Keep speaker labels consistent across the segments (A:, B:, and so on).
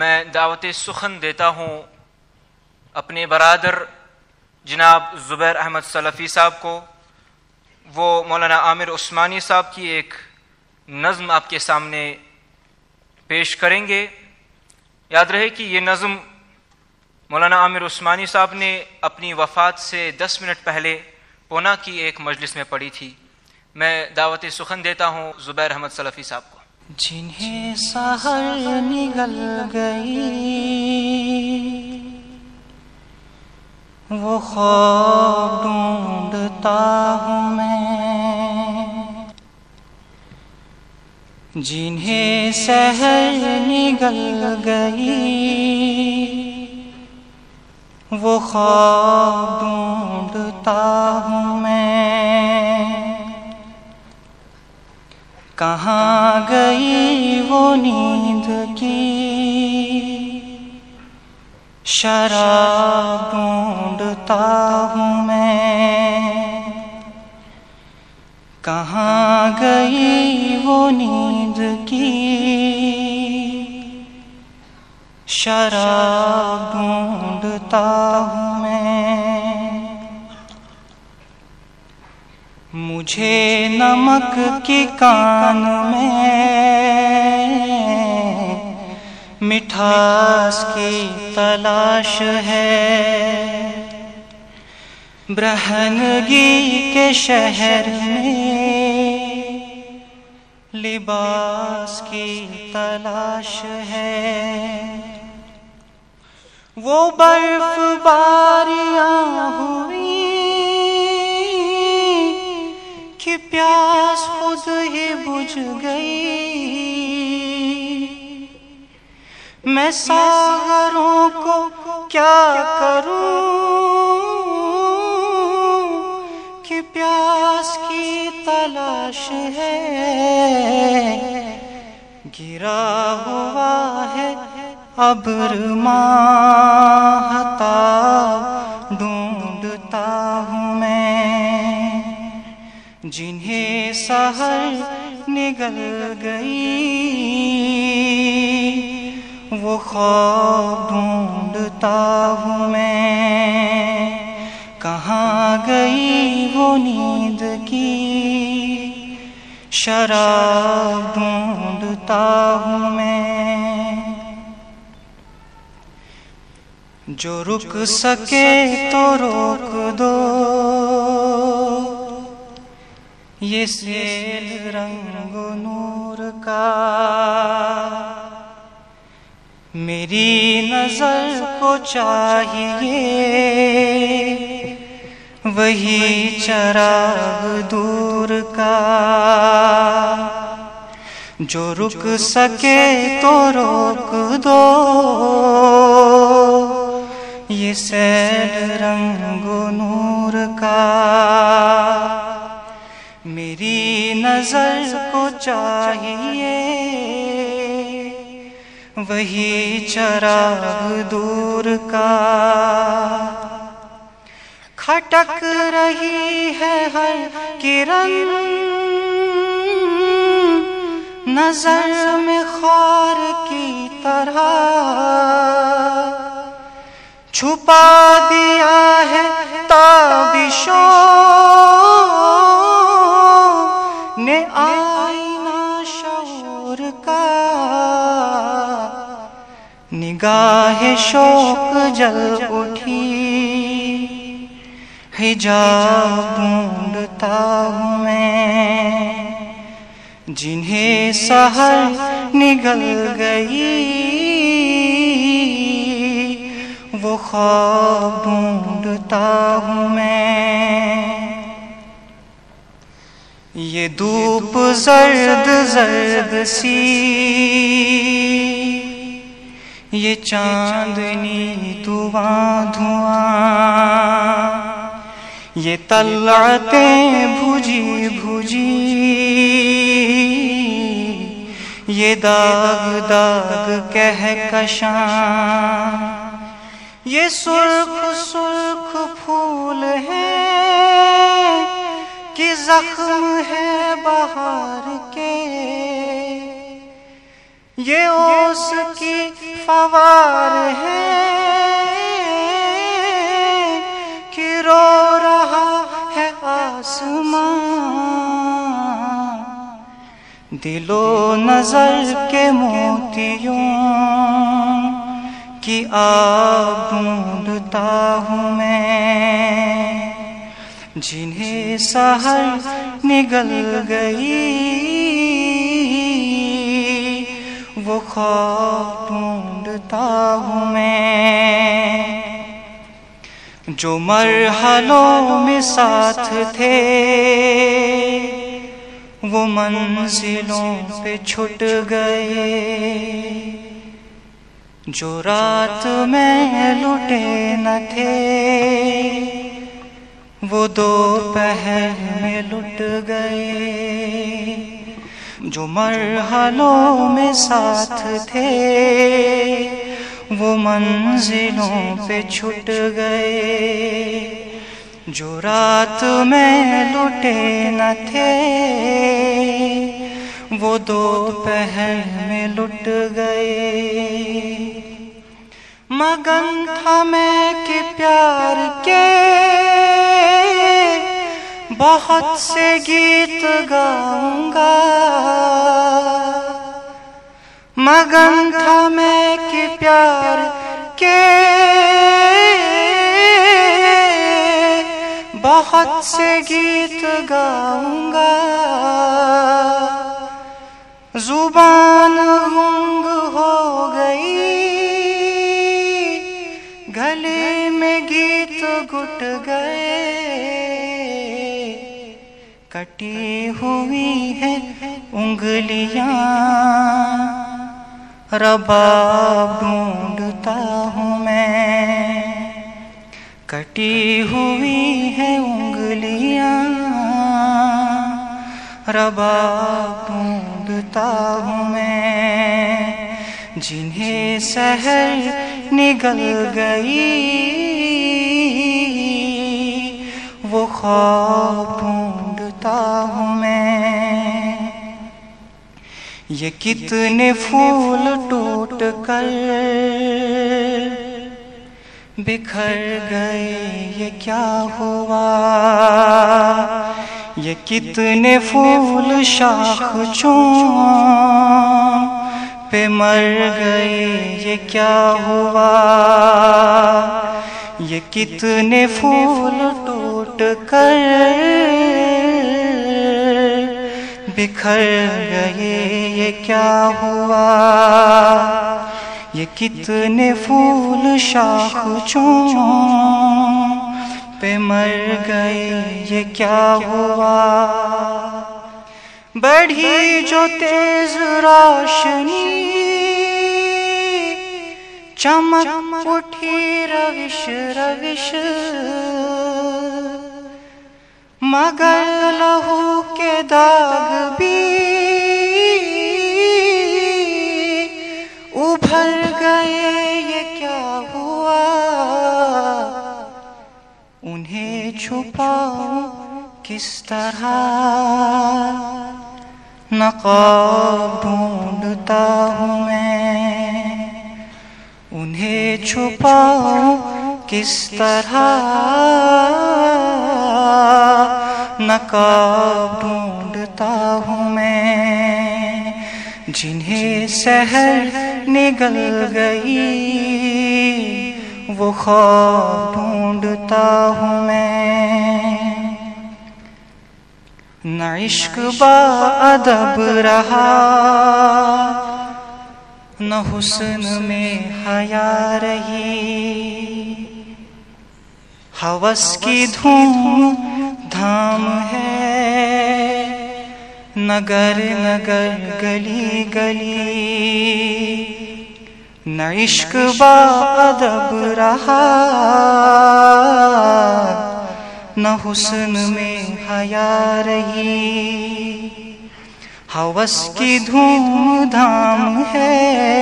A: میں دعوت سخن دیتا ہوں اپنے برادر جناب زبیر احمد سلفی صاحب کو. وہ مولانا عامر عثمانی صاحب کی ایک نظم آپ کے سامنے پیش کریں گے. یاد رہے کہ یہ نظم مولانا عامر عثمانی صاحب نے اپنی وفات سے 10 منٹ پہلے پونا کی ایک مجلس میں پڑھی تھی. میں دعوت سخن دیتا ہوں زبیر احمد سلفی صاحب کو.
B: جنہیں سحر نگل گئی وہ خواب ڈھونڈتا ہوں میں، جنہیں سحر نگل گئی وہ خواب ڈھونڈتا ہوں میں. کہاں گئی وہ نیند کی شراب ڈھونڈتا ہوں میں، کہاں گئی وہ نیند کی شراب ڈھونڈتا ہوں میں. مجھے نمک کی کان میں مٹھاس کی تلاش ہے، برہنگی کے شہر میں لباس کی تلاش ہے. وہ برف باریاں ہوئی کہ پیاس خود ہی بجھ گئی. میں ساغروں کو کیا کروں کہ پیاس کی تلاش ہے. گرا ہوا ہے ابر ماہتا ڈھونڈتا ہوں میں، جنہیں سحر نگل گئی وہ خواب ڈھونڈتا ہوں میں. کہاں گئی وہ نیند کی شراب ڈھونڈتا ہوں میں. جو رک سکے تو روک دو یہ سیل رنگ و نور کا، میری نظر کو چاہیے وہی چراغ دور کا. جو رک سکے تو روک دو یہ سیل رنگ و نور کا، میری نظر کو چاہیے وہی چراغ دور کا. کھٹک رہی ہے ہر کرن نظر میں خار کی طرح، چھپا دیا ہے تابشوں نے آئینہ شعور کا. نگاہ شوق جل اٹھی حجاب ڈھونڈتا ہوں میں، جنہیں سحر نگل گئی وہ خواب ڈھونڈتا ہوں میں. یہ دھوپ زرد زرد سی یہ چاندنی دھواں دھواں، یہ طلعتیں بھجی بھجی یہ داغ داغ کہکشاں، یہ سرخ سرخ پھول ہیں کہ زخم ہے بہار کے، یہ اوس کی فوار ہیں کہ رو رہا ہے آسمان، دل و نظر کے موتیوں کی آب ڈھونڈتا ہوں میں، جنہیں سحر نگل گئی وہ خواب ڈھونڈتا ہوں میں، جو مرحلوں میں ساتھ تھے وہ منزلوں پہ چھٹ گئے، جو رات میں لٹے نہ تھے وہ دوپہر میں لٹ گئے، جو مرحلوں میں ساتھ تھے وہ منزلوں پہ چھٹ گئے، جو رات میں لٹے نہ تھے وہ دوپہر میں لٹ گئے، مگن تھا میں کہ پیار کے بہت سے گیت گاؤں گا، مگن تھا میں کہ پیار کے بہت سے گیت گاؤں گا، زبان گنگ ہو گئی، گلے میں گیت گٹ گئے، کٹی ہوئی ہے انگلیاں رباب ڈھونڈتا ہوں میں، کٹی ہوئی ہے انگلیاں رباب ڈھونڈتا ہوں میں، جنہیں سحر نگل گئی وہ خواب ڈھونڈتا ہوں میں، یہ کتنے پھول ٹوٹ کر بکھر گئے، یہ کیا ہوا، یہ کتنے پھول شاخ چون پہ مر گئے، یہ کیا ہوا، یہ کتنے پھول ٹوٹ کر بکھر گئے، یہ کیا ہوا، یہ کتنے پھول شاخ چون پہ مر گئے، یہ کیا ہوا، بڑھی جو تیز روشنی چمک اٹھی روش روش، مگر لہو کے داغ بھی ابھر گئے، یہ کیا ہوا، انہیں چھپاؤں کس طرح، نقاب ڈھونڈتا ہوں میں، انہیں چھپاؤں کس طرح، نقاب ڈھونڈتا ہوں میں، جنہیں سحر نگل گئی وہ خواب ڈھونڈتا ہوں میں، نہ عشق با ادب رہا نہ حسن میں حیا رہی، ہوس کی دھوم دھام ہے نگر نگر گلی گلی، نہ عشق با ادب رہا نہ حسن میں حیا رہی، ہوس کی دھوم دھام ہے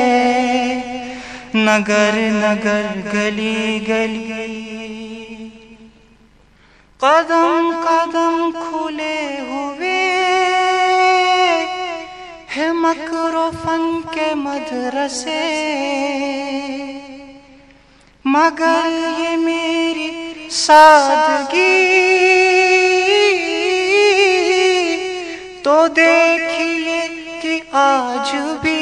B: نگر نگر گلی گلی، قدم قدم کھلے ہوئے ہے ہے مکر و فن کے مدرسے، مگر یہ میری سادگی تو دیکھیے کہ آج بھی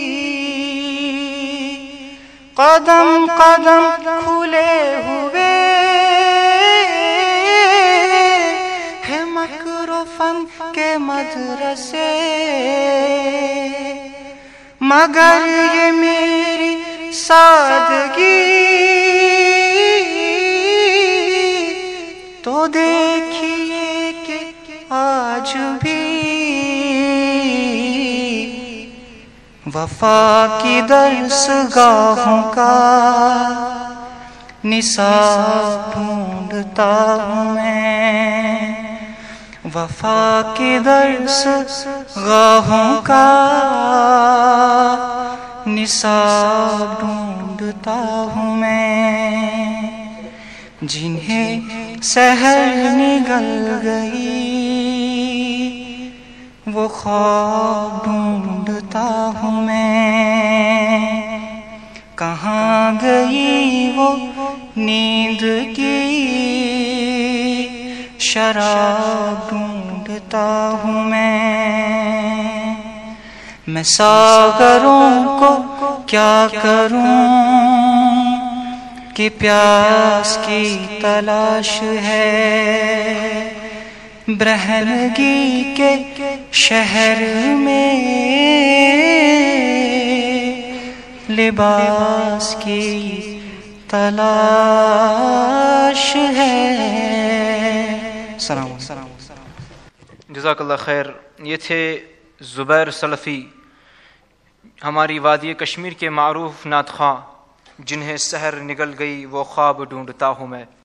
B: قدم قدم کھلے ہوئے ہے مکر و فن کے مدرسے، مگر یہ میری سادگی تو دیکھیے کہ آج بھی وفا کی درس گاہوں کا نصاب ڈھونڈتا ہوں میں، وفا کی درس گاہوں کا نصاب ڈھونڈتا ہوں میں، جنہیں سحر نگل گئی وہ خواب ڈھونڈتا ہوں میں، کہاں گئی وہ نیند کی شراب ڈھونڈتا ہوں میں ساغروں کو کیا کروں کہ پیاس کی تلاش ہے، برہنگی کے شہر میں لباس کی تلاش ہے۔ سلام علیکم۔
A: جزاک اللہ خیر۔ یہ تھے زبیر سلفی، ہماری وادی کشمیر کے معروف نعت خواں، جنہیں سحر نگل گئی وہ خواب ڈھونڈتا ہوں میں۔